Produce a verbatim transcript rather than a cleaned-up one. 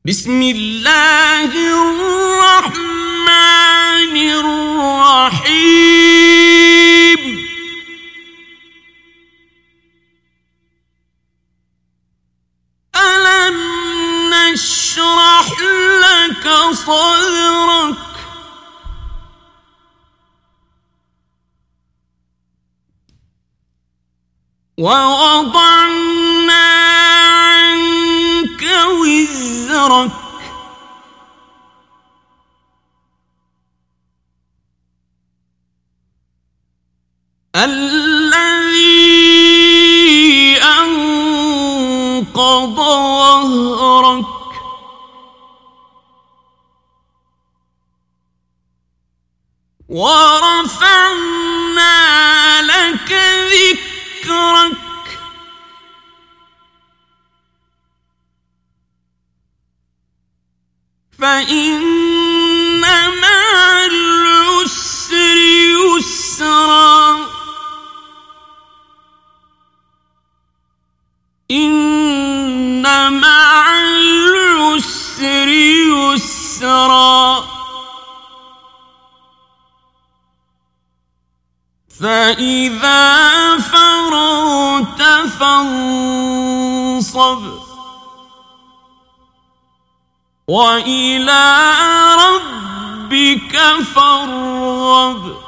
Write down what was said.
بسم الله الرحمن الرحيم ألم نشرح لك صدرك ووضعنا عنك وزرك الذي أنقض ظهرك ورفعنا لك ذكرك فإن مع العسر يسرا إن مع العسر يسرا فإذا فرغت فانصب وإلى ربك فارغب